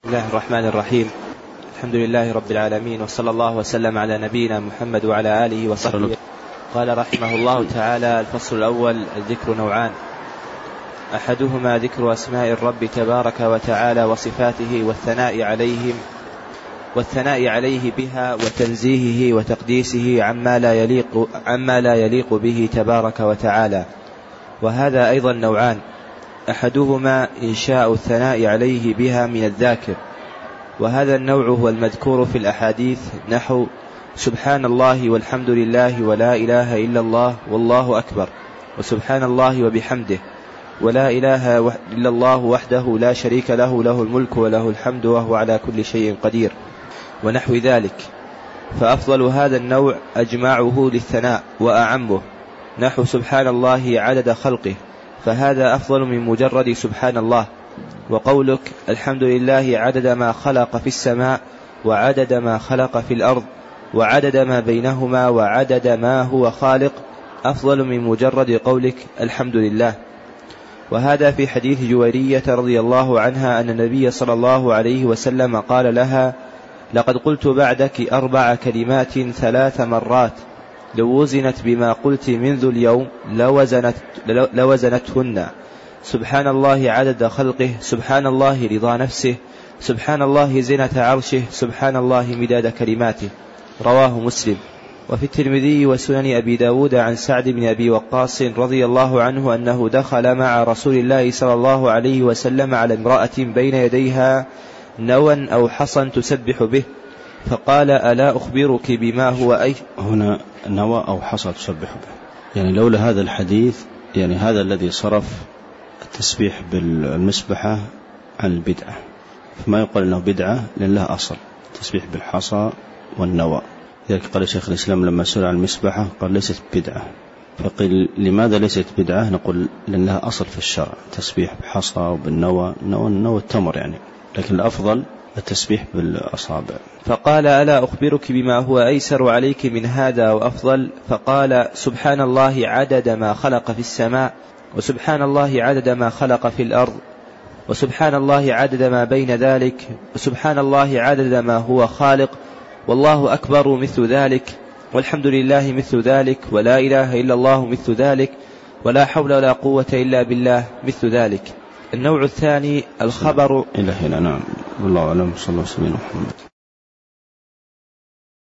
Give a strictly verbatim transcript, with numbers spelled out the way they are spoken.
بسم الله الرحمن الرحيم. الحمد لله رب العالمين، وصلى الله وسلم على نبينا محمد وعلى آله وصحبه. قال رحمه الله تعالى: الفصل الأول: الذكر نوعان، أحدهما ذكر أسماء الرب تبارك وتعالى وصفاته والثناء عليهم والثناء عليه بها وتنزيهه وتقديسه عما لا يليق عما لا يليق به تبارك وتعالى، وهذا أيضا نوعان، أحدهما إنشاء الثناء عليه بها من الذاكر، وهذا النوع هو المذكور في الأحاديث، نحو سبحان الله والحمد لله ولا إله إلا الله والله أكبر، وسبحان الله وبحمده، ولا إله إلا الله وحده لا شريك له، له الملك وله الحمد وهو على كل شيء قدير، ونحو ذلك. فأفضل هذا النوع أجمعه للثناء وأعمه، نحو سبحان الله عدد خلقه، فهذا أفضل من مجرد سبحان الله. وقولك الحمد لله عدد ما خلق في السماء وعدد ما خلق في الأرض وعدد ما بينهما وعدد ما هو خالق أفضل من مجرد قولك الحمد لله. وهذا في حديث جويرية رضي الله عنها أن النبي صلى الله عليه وسلم قال لها: لقد قلت بعدك أربع كلمات ثلاث مرات، لو وزنت بما قلت منذ اليوم لوزنت لوزنتهن، سبحان الله عدد خلقه، سبحان الله رضا نفسه، سبحان الله زنة عرشه، سبحان الله مداد كلماته. رواه مسلم. وفي الترمذي وسنن أبي داود عن سعد بن أبي وقاص رضي الله عنه أنه دخل مع رسول الله صلى الله عليه وسلم على امرأة بين يديها نوى أو حصى تسبح به، فقال: ألا أخبرك بما هو أي هنا نوى أو حصى تسبح به، يعني لولا هذا الحديث يعني هذا الذي صرف التسبيح بالمسبحة عن البدعة، فما يقال أنه بدعة لأن لها أصل، التسبيح بالحصى والنوى. لذلك قال شيخ الإسلام لما سئل عن المسبحة قال ليست بدعة، فقيل لماذا ليست بدعة؟ نقول لأن لها أصل في الشرع، تسبيح بالحصى وبالنوى، النوى, النوى التمر يعني، لكن الأفضل التسبيح بالأصابع. فقال: ألا أخبرك بما هو أيسر عليك من هذا وأفضل؟ فقال: سبحان الله عدد ما خلق في السماء، وسبحان الله عدد ما خلق في الأرض، وسبحان الله عدد ما بين ذلك، وسبحان الله عدد ما هو خالق، والله أكبر مثل ذلك، والحمد لله مثل ذلك، ولا إله إلا الله مثل ذلك، ولا حول ولا قوة إلا بالله مثل ذلك. النوع الثاني الخبر إلى هنا. نعم، والله أعلم. صلى الله عليه وسلم.